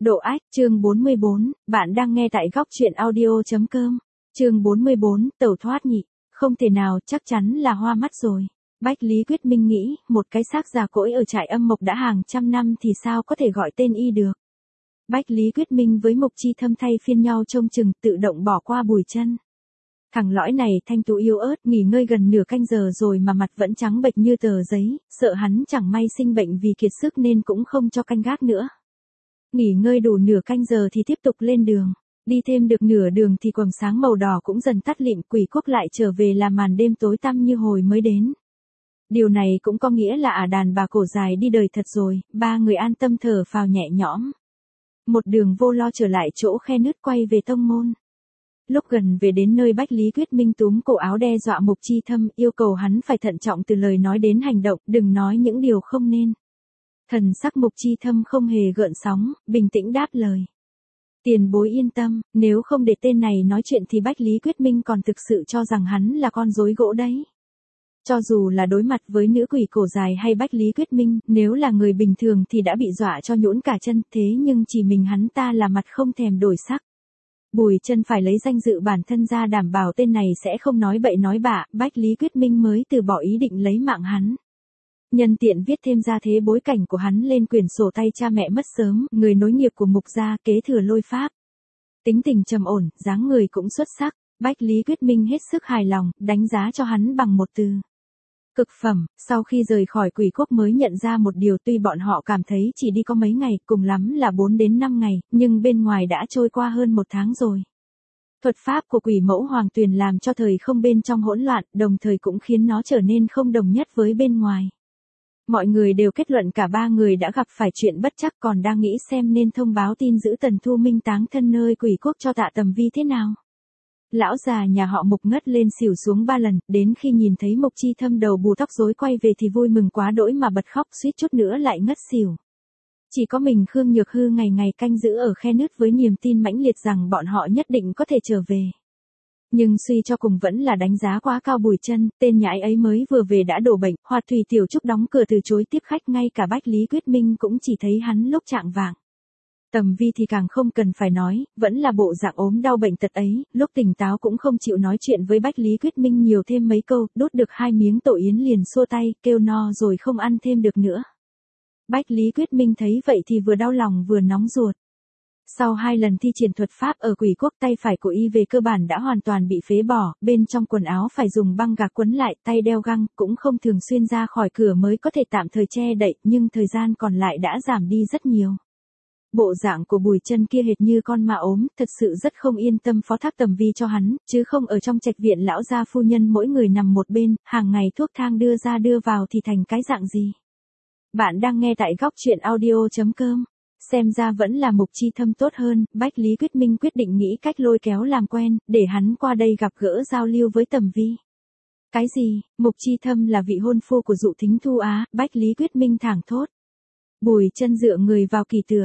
Độ ách, chương 44, bạn đang nghe tại góc truyện audio.com. Chương 44, tẩu thoát nhỉ, không thể nào, chắc chắn là hoa mắt rồi. Bách Lý Quyết Minh nghĩ, một cái xác già cỗi ở trại âm mộc đã hàng trăm năm thì sao có thể gọi tên y được. Bách Lý Quyết Minh với Mục Chi Thâm thay phiên nhau trông chừng, tự động bỏ qua Bùi Chân. Thằng lõi này thanh tú yếu ớt, nghỉ ngơi gần nửa canh giờ rồi mà mặt vẫn trắng bệch như tờ giấy, sợ hắn chẳng may sinh bệnh vì kiệt sức nên cũng không cho canh gác nữa. Nghỉ ngơi đủ nửa canh giờ thì tiếp tục lên đường. Đi thêm được nửa đường thì quầng sáng màu đỏ cũng dần tắt lịm, Quỷ Quốc lại trở về là màn đêm tối tăm như hồi mới đến. Điều này cũng có nghĩa là đàn bà cổ dài đi đời thật rồi, ba người an tâm thở phào nhẹ nhõm. Một đường vô lo trở lại chỗ khe nứt quay về tông môn. Lúc gần về đến nơi, Bách Lý Quyết Minh túm cổ áo đe dọa Mục Chi Thâm, yêu cầu hắn phải thận trọng từ lời nói đến hành động, đừng nói những điều không nên. Thần sắc Mục Chi Thâm không hề gợn sóng, bình tĩnh đáp lời. Tiền bối yên tâm, nếu không để tên này nói chuyện thì Bách Lý Quyết Minh còn thực sự cho rằng hắn là con rối gỗ đấy. Cho dù là đối mặt với nữ quỷ cổ dài hay Bách Lý Quyết Minh, nếu là người bình thường thì đã bị dọa cho nhũn cả chân, thế nhưng chỉ mình hắn ta là mặt không thèm đổi sắc. Bùi Chân phải lấy danh dự bản thân ra đảm bảo tên này sẽ không nói bậy nói bạ, Bách Lý Quyết Minh mới từ bỏ ý định lấy mạng hắn. Nhân tiện viết thêm ra thế bối cảnh của hắn lên quyển sổ tay cha mẹ mất sớm, người nối nghiệp của Mục gia, kế thừa Lôi pháp. Tính tình trầm ổn, dáng người cũng xuất sắc, Bách Lý Quyết Minh hết sức hài lòng, đánh giá cho hắn bằng một từ. Cực phẩm. Sau khi rời khỏi Quỷ Quốc mới nhận ra một điều, tuy bọn họ cảm thấy chỉ đi có mấy ngày, cùng lắm là 4 đến 5 ngày, nhưng bên ngoài đã trôi qua hơn 1 tháng rồi. Thuật pháp của Quỷ Mẫu Hoàng Tuyền làm cho thời không bên trong hỗn loạn, đồng thời cũng khiến nó trở nên không đồng nhất với bên ngoài. Mọi người đều kết luận cả ba người đã gặp phải chuyện bất trắc, còn đang nghĩ xem nên thông báo tin giữ Tần Thu Minh táng thân nơi Quỷ Quốc cho Tạ Tầm Vi thế nào. Lão già nhà họ Mục ngất lên xỉu xuống 3 lần, đến khi nhìn thấy Mục Chi Thâm đầu bù tóc rối quay về thì vui mừng quá đỗi mà bật khóc, suýt chút nữa lại ngất xỉu. Chỉ có mình Khương Nhược Hư ngày ngày canh giữ ở khe nứt với niềm tin mãnh liệt rằng bọn họ nhất định có thể trở về. Nhưng suy cho cùng vẫn là đánh giá quá cao Bùi Chân, tên nhãi ấy mới vừa về đã đổ bệnh. Hoạt Thủy Tiểu Trúc đóng cửa từ chối tiếp khách, ngay cả Bách Lý Quyết Minh cũng chỉ thấy hắn lúc chạng vạng. Tầm Vi thì càng không cần phải nói, vẫn là bộ dạng ốm đau bệnh tật ấy, lúc tỉnh táo cũng không chịu nói chuyện với Bách Lý Quyết Minh nhiều thêm mấy câu, đốt được 2 miếng tổ yến liền xua tay, kêu no rồi không ăn thêm được nữa. Bách Lý Quyết Minh thấy vậy thì vừa đau lòng vừa nóng ruột. Sau 2 lần thi triển thuật pháp ở Quỷ Quốc, tay phải của y về cơ bản đã hoàn toàn bị phế bỏ, bên trong quần áo phải dùng băng gạc quấn lại, tay đeo găng, cũng không thường xuyên ra khỏi cửa mới có thể tạm thời che đậy, nhưng thời gian còn lại đã giảm đi rất nhiều. Bộ dạng của Bùi Chân kia hệt như con ma ốm, thật sự rất không yên tâm phó thác Tầm Vi cho hắn, chứ không ở trong trạch viện lão gia phu nhân mỗi người nằm một bên, hàng ngày thuốc thang đưa ra đưa vào thì thành cái dạng gì. Bạn đang nghe tại góc truyện audio.com. Xem ra vẫn là Mục Chi Thâm tốt hơn, Bách Lý Quyết Minh quyết định nghĩ cách lôi kéo làm quen, để hắn qua đây gặp gỡ giao lưu với Tầm Vi. Cái gì, Mục Chi Thâm là vị hôn phu của Dụ Thính Thu á, Bách Lý Quyết Minh thảng thốt. Bùi Chân dựa người vào kỳ tựa.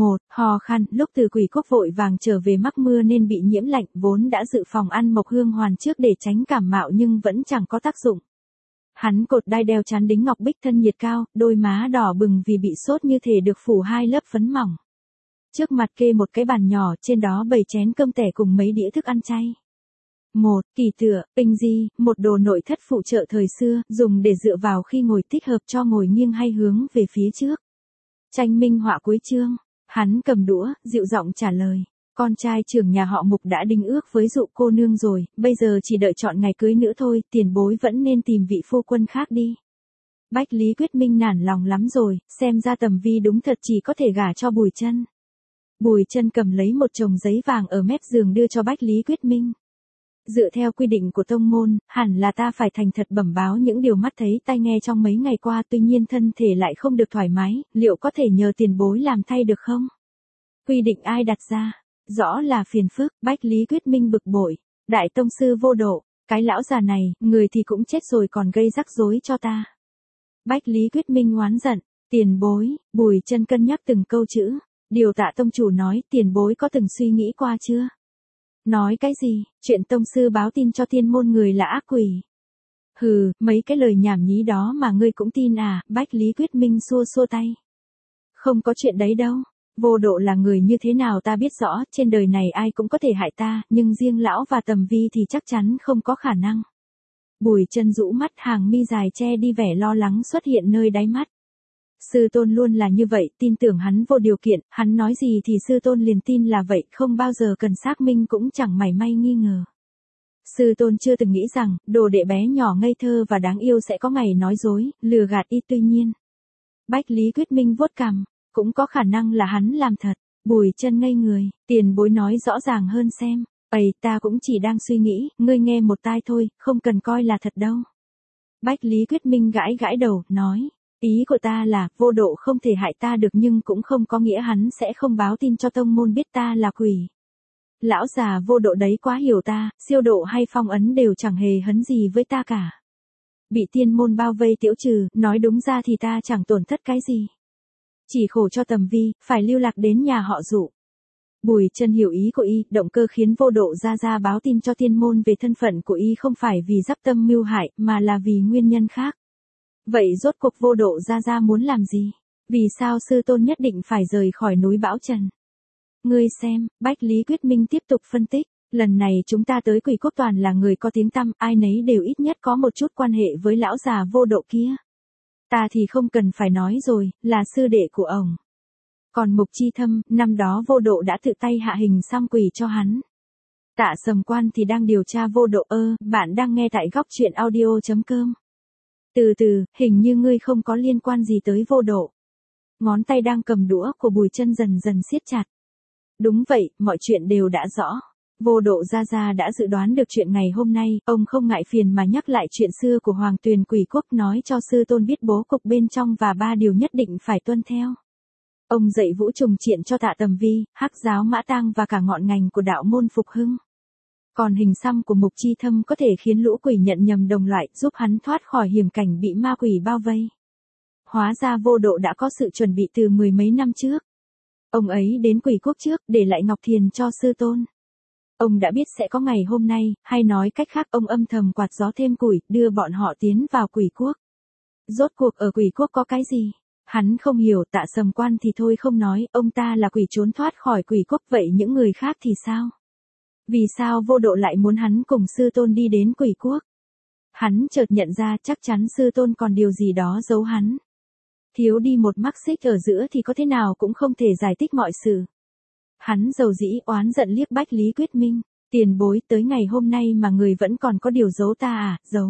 Ho khan, lúc từ Quỷ Quốc vội vàng trở về mắc mưa nên bị nhiễm lạnh, vốn đã dự phòng ăn mộc hương hoàn trước để tránh cảm mạo nhưng vẫn chẳng có tác dụng. Hắn cột đai đeo chán đính ngọc bích thân nhiệt cao, đôi má đỏ bừng vì bị sốt như thể được phủ 2 lớp phấn mỏng. Trước mặt kê một cái bàn nhỏ, trên đó bày chén cơm tẻ cùng mấy đĩa thức ăn chay. Kỳ tựa, tinh di, một đồ nội thất phụ trợ thời xưa, dùng để dựa vào khi ngồi, thích hợp cho ngồi nghiêng hay hướng về phía trước. Tranh minh họa cuối chương. Hắn cầm đũa, dịu giọng trả lời. Con trai trưởng nhà họ Mục đã đính ước với Dụ cô nương rồi, bây giờ chỉ đợi chọn ngày cưới nữa thôi, tiền bối vẫn nên tìm vị phu quân khác đi. Bách Lý Quyết Minh nản lòng lắm rồi, xem ra Tầm Vi đúng thật chỉ có thể gả cho Bùi Chân. Bùi Chân cầm lấy một chồng giấy vàng ở mép giường đưa cho Bách Lý Quyết Minh. Dựa theo quy định của tông môn, hẳn là ta phải thành thật bẩm báo những điều mắt thấy tai nghe trong mấy ngày qua, tuy nhiên thân thể lại không được thoải mái, liệu có thể nhờ tiền bối làm thay được không? Quy định ai đặt ra? Rõ là phiền phức, Bách Lý Quyết Minh bực bội. Đại tông sư vô độ, cái lão già này, người thì cũng chết rồi còn gây rắc rối cho ta. Bách Lý Quyết Minh oán giận, tiền bối, Bùi Chân cân nhắc từng câu chữ. Điều Tạ tông chủ nói, tiền bối có từng suy nghĩ qua chưa? Nói cái gì, chuyện tông sư báo tin cho tiên môn người là ác quỷ. Hừ, mấy cái lời nhảm nhí đó mà ngươi cũng tin à, Bách Lý Quyết Minh xua xua tay. Không có chuyện đấy đâu. Vô Độ là người như thế nào ta biết rõ, trên đời này ai cũng có thể hại ta, nhưng riêng lão và Tầm Vi thì chắc chắn không có khả năng. Bùi Chân rũ mắt, hàng mi dài che đi vẻ lo lắng xuất hiện nơi đáy mắt. Sư tôn luôn là như vậy, tin tưởng hắn vô điều kiện, hắn nói gì thì sư tôn liền tin là vậy, không bao giờ cần xác minh cũng chẳng mảy may nghi ngờ. Sư tôn chưa từng nghĩ rằng, đồ đệ bé nhỏ ngây thơ và đáng yêu sẽ có ngày nói dối, lừa gạt y, tuy nhiên. Bách Lý Quyết Minh vuốt cằm, cũng có khả năng là hắn làm thật. Bùi Chân ngây người, tiền bối nói rõ ràng hơn xem. Ây, ta cũng chỉ đang suy nghĩ, ngươi nghe một tai thôi, không cần coi là thật đâu. Bách Lý Quyết Minh gãi gãi đầu, nói. Ý của ta là, Vô Độ không thể hại ta được nhưng cũng không có nghĩa hắn sẽ không báo tin cho tông môn biết ta là quỷ. Lão già Vô Độ đấy quá hiểu ta, siêu độ hay phong ấn đều chẳng hề hấn gì với ta cả. Bị tiên môn bao vây tiễu trừ, nói đúng ra thì ta chẳng tổn thất cái gì. Chỉ khổ cho Tầm Vi, phải lưu lạc đến nhà họ Dụ. Bùi Chân hiểu ý của y, động cơ khiến Vô Độ ra báo tin cho tiên môn về thân phận của y không phải vì dắp tâm mưu hại, mà là vì nguyên nhân khác. Vậy rốt cuộc Vô Độ ra muốn làm gì? Vì sao sư tôn nhất định phải rời khỏi núi Bão Trần? Ngươi xem, Bách Lý Quyết Minh tiếp tục phân tích, lần này chúng ta tới Quỷ Quốc toàn là người có tiếng tăm, ai nấy đều ít nhất có một chút quan hệ với lão già Vô Độ kia. Ta thì không cần phải nói rồi, là sư đệ của ông. Còn Mục Chi Thâm, năm đó Vô Độ đã tự tay hạ hình xăm quỷ cho hắn. Tạ Sầm Quan thì đang điều tra Vô Độ. Bạn đang nghe tại góc truyện audio.com. Từ từ, hình như ngươi không có liên quan gì tới Vô Độ. Ngón tay đang cầm đũa của Bùi Chân dần dần siết chặt. Đúng vậy, mọi chuyện đều đã rõ. Vô Độ gia đã dự đoán được chuyện ngày hôm nay, ông không ngại phiền mà nhắc lại chuyện xưa của Hoàng Tuyền Quỷ Quốc, nói cho sư tôn biết bố cục bên trong và 3 điều nhất định phải tuân theo. Ông dạy Vũ Trùng Triện cho Tạ Tầm Vi, Hắc Giáo Mã Tang và cả ngọn ngành của đạo môn Phục Hưng. Còn hình xăm của Mục Chi Thâm có thể khiến lũ quỷ nhận nhầm đồng loại, giúp hắn thoát khỏi hiểm cảnh bị ma quỷ bao vây. Hóa ra Vô Độ đã có sự chuẩn bị từ 10 mấy năm trước. Ông ấy đến Quỷ Quốc trước, để lại Ngọc Thiền cho sư tôn. Ông đã biết sẽ có ngày hôm nay, hay nói cách khác ông âm thầm quạt gió thêm củi, đưa bọn họ tiến vào Quỷ Quốc. Rốt cuộc ở Quỷ Quốc có cái gì? Hắn không hiểu. Tạ Sầm Quan thì thôi không nói, ông ta là quỷ trốn thoát khỏi Quỷ Quốc, vậy những người khác thì sao? Vì sao Vô Độ lại muốn hắn cùng sư tôn đi đến Quỷ Quốc? Hắn chợt nhận ra chắc chắn sư tôn còn điều gì đó giấu hắn. Thiếu đi một mắc xích ở giữa thì có thế nào cũng không thể giải thích mọi sự. Hắn dầu dĩ oán giận liếc Bách Lý Quyết Minh. Tiền bối, tới ngày hôm nay mà người vẫn còn có điều giấu ta à? Giấu?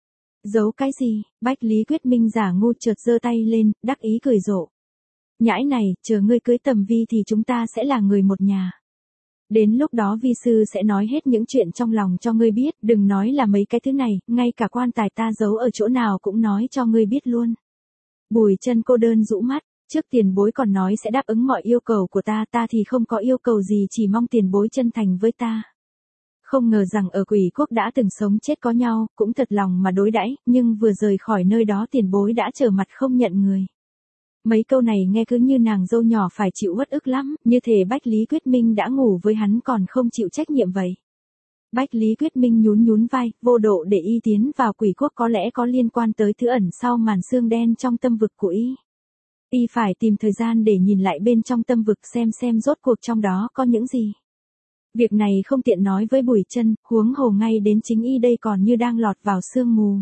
Giấu cái gì? Bách Lý Quyết Minh giả ngu chợt giơ tay lên, đắc ý cười rộ. Nhãi này, chờ ngươi cưới Tầm Vi thì chúng ta sẽ là người một nhà. Đến lúc đó vi sư sẽ nói hết những chuyện trong lòng cho ngươi biết, đừng nói là mấy cái thứ này, ngay cả quan tài ta giấu ở chỗ nào cũng nói cho ngươi biết luôn. Bùi Chân cô đơn rũ mắt, trước tiền bối còn nói sẽ đáp ứng mọi yêu cầu của ta thì không có yêu cầu gì, chỉ mong tiền bối chân thành với ta. Không ngờ rằng ở Quỷ Quốc đã từng sống chết có nhau, cũng thật lòng mà đối đãi, nhưng vừa rời khỏi nơi đó tiền bối đã trở mặt không nhận người. Mấy câu này nghe cứ như nàng dâu nhỏ phải chịu uất ức lắm, như thể Bách Lý Quyết Minh đã ngủ với hắn còn không chịu trách nhiệm vậy. Bách Lý Quyết Minh nhún vai, Vô Độ để y tiến vào Quỷ Quốc có lẽ có liên quan tới thứ ẩn sau màn xương đen trong tâm vực của y. Y phải tìm thời gian để nhìn lại bên trong tâm vực xem rốt cuộc trong đó có những gì. Việc này không tiện nói với Bùi Chân, huống hồ ngay đến chính y đây còn như đang lọt vào sương mù.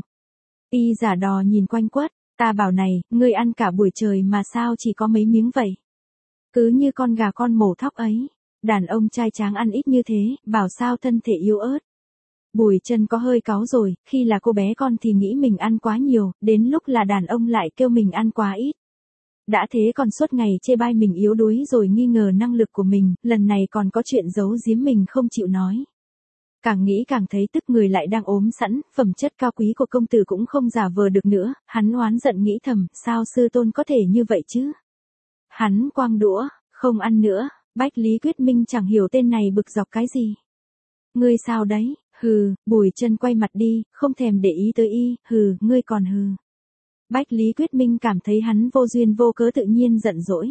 Y giả đò nhìn quanh quất, ta bảo này, ngươi ăn cả buổi trời mà sao chỉ có mấy miếng vậy? Cứ như con gà con mổ thóc ấy, đàn ông trai tráng ăn ít như thế, bảo sao thân thể yếu ớt. Bùi Chân có hơi cáu rồi, khi là cô bé con thì nghĩ mình ăn quá nhiều, đến lúc là đàn ông lại kêu mình ăn quá ít. Đã thế còn suốt ngày chê bai mình yếu đuối rồi nghi ngờ năng lực của mình, lần này còn có chuyện giấu giếm mình không chịu nói. Càng nghĩ càng thấy tức, người lại đang ốm sẵn, phẩm chất cao quý của công tử cũng không giả vờ được nữa, hắn oán giận nghĩ thầm, sao sư tôn có thể như vậy chứ? Hắn quăng đũa, không ăn nữa, Bách Lý Quyết Minh chẳng hiểu tên này bực dọc cái gì. Ngươi sao đấy? Hừ, Bùi Chân quay mặt đi, không thèm để ý tới y, hừ, ngươi còn hừ. Bách Lý Quyết Minh cảm thấy hắn vô duyên vô cớ tự nhiên giận dỗi.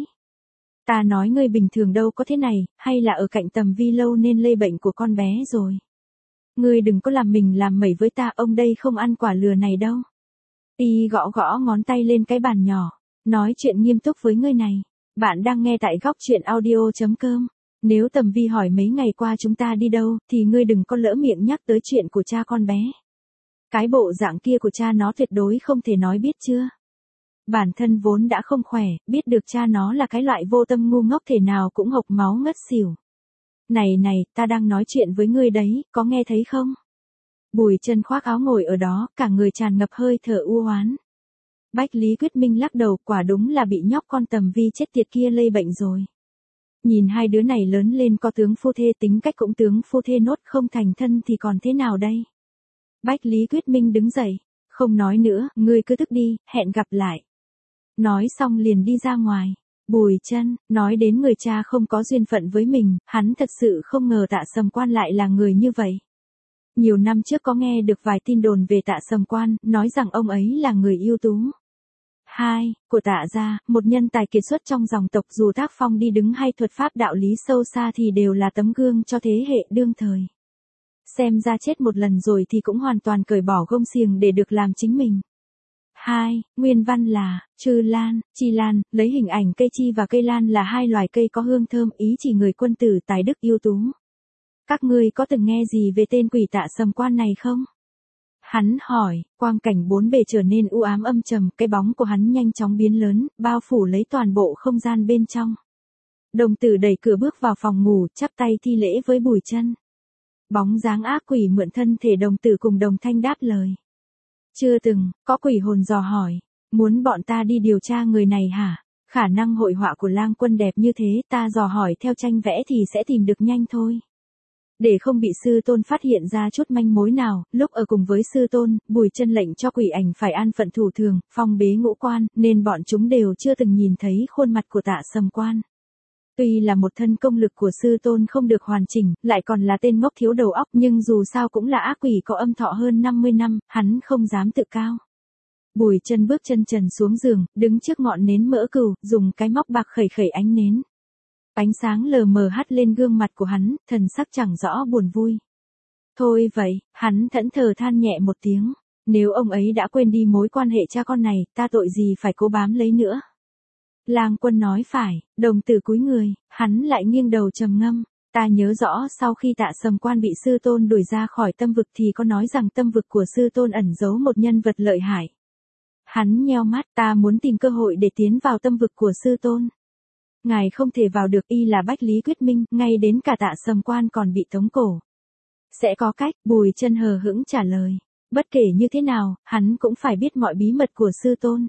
Ta nói ngươi bình thường đâu có thế này, hay là ở cạnh Tầm Vi lâu nên lây bệnh của con bé rồi. Ngươi đừng có làm mình làm mẩy với ta, ông đây không ăn quả lừa này đâu. Y gõ ngón tay lên cái bàn nhỏ, nói chuyện nghiêm túc với ngươi này. Bạn đang nghe tại góc truyện audio.com. Nếu Tầm Vi hỏi mấy ngày qua chúng ta đi đâu, thì ngươi đừng có lỡ miệng nhắc tới chuyện của cha con bé. Cái bộ dạng kia của cha nó tuyệt đối không thể nói biết chưa. Bản thân vốn đã không khỏe, biết được cha nó là cái loại vô tâm ngu ngốc thể nào cũng hộc máu ngất xỉu. Này này, ta đang nói chuyện với ngươi đấy, có nghe thấy không? Bùi Chân khoác áo ngồi ở đó, cả người tràn ngập hơi thở u oán. Bách Lý Quyết Minh lắc đầu, quả đúng là bị nhóc con Tầm Vi chết tiệt kia lây bệnh rồi. Nhìn hai đứa này lớn lên có tướng phu thê, tính cách cũng tướng phu thê nốt, không thành thân thì còn thế nào đây? Bách Lý Quyết Minh đứng dậy, không nói nữa, ngươi cứ thức đi, hẹn gặp lại. Nói xong liền đi ra ngoài. Bùi Chân, nói đến người cha không có duyên phận với mình, hắn thật sự không ngờ Tạ Sầm Quan lại là người như vậy. Nhiều năm trước có nghe được vài tin đồn về Tạ Sầm Quan, nói rằng ông ấy là người ưu tú. Của Tạ gia, một nhân tài kiệt xuất trong dòng tộc, dù tác phong đi đứng hay thuật pháp đạo lý sâu xa thì đều là tấm gương cho thế hệ đương thời. Xem ra chết một lần rồi thì cũng hoàn toàn cởi bỏ gông xiềng để được làm chính mình. Nguyên văn là, Trư Lan, Chi Lan, lấy hình ảnh cây chi và cây lan là hai loài cây có hương thơm, ý chỉ người quân tử tài đức ưu tú. Các ngươi có từng nghe gì về tên quỷ Tạ Sầm Quan này không? Hắn hỏi, quang cảnh bốn bề trở nên u ám âm trầm, cái bóng của hắn nhanh chóng biến lớn, bao phủ lấy toàn bộ không gian bên trong. Đồng tử đẩy cửa bước vào phòng ngủ, chắp tay thi lễ với Bùi Chân. Bóng dáng ác quỷ mượn thân thể đồng tử cùng đồng thanh đáp lời. Chưa từng, có quỷ hồn dò hỏi, muốn bọn ta đi điều tra người này hả? Khả năng hội họa của Lang Quân đẹp như thế, ta dò hỏi theo tranh vẽ thì sẽ tìm được nhanh thôi. Để không bị sư tôn phát hiện ra chút manh mối nào, lúc ở cùng với sư tôn, Bùi Chân lệnh cho quỷ ảnh phải an phận thủ thường, phong bế ngũ quan, nên bọn chúng đều chưa từng nhìn thấy khuôn mặt của Tạ Sầm Quan. Tuy là một thân công lực của sư tôn không được hoàn chỉnh, lại còn là tên ngốc thiếu đầu óc, nhưng dù sao cũng là ác quỷ có âm thọ hơn 50 năm, hắn không dám tự cao. Bùi Chân bước chân trần xuống giường, đứng trước ngọn nến mỡ cừu, dùng cái móc bạc khẩy khẩy ánh nến. Ánh sáng lờ mờ hắt lên gương mặt của hắn, thần sắc chẳng rõ buồn vui. Thôi vậy, hắn thẫn thờ than nhẹ một tiếng. Nếu ông ấy đã quên đi mối quan hệ cha con này, ta tội gì phải cố bám lấy nữa. Lang Quân nói phải, đồng tử cúi người, hắn lại nghiêng đầu trầm ngâm. Ta nhớ rõ sau khi Tạ Sầm Quan bị sư tôn đuổi ra khỏi tâm vực thì có nói rằng tâm vực của sư tôn ẩn giấu một nhân vật lợi hại. Hắn nheo mắt, ta muốn tìm cơ hội để tiến vào tâm vực của sư tôn. Ngài không thể vào được, y là Bách Lý Quyết Minh, ngay đến cả Tạ Sầm Quan còn bị tống cổ. Sẽ có cách, Bùi Chân hờ hững trả lời. Bất kể như thế nào, hắn cũng phải biết mọi bí mật của sư tôn.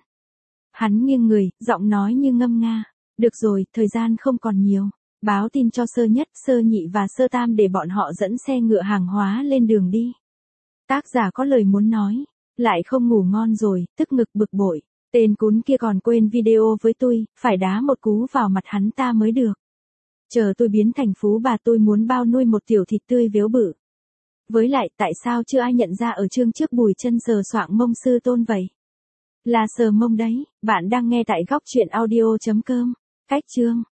Hắn nghiêng người, giọng nói như ngâm nga. Được rồi, thời gian không còn nhiều. Báo tin cho sơ nhất, sơ nhị và sơ tam để bọn họ dẫn xe ngựa hàng hóa lên đường đi. Tác giả có lời muốn nói. Lại không ngủ ngon rồi, tức ngực bực bội. Tên cún kia còn quên video với tôi, phải đá một cú vào mặt hắn ta mới được. Chờ tôi biến thành phú bà, tôi muốn bao nuôi một tiểu thịt tươi véo bự. Với lại, tại sao chưa ai nhận ra ở chương trước Bùi Chân sờ soạng mông sư tôn vậy? Là sờ mông đấy, bạn đang nghe tại góc truyện audio.com. Cách chương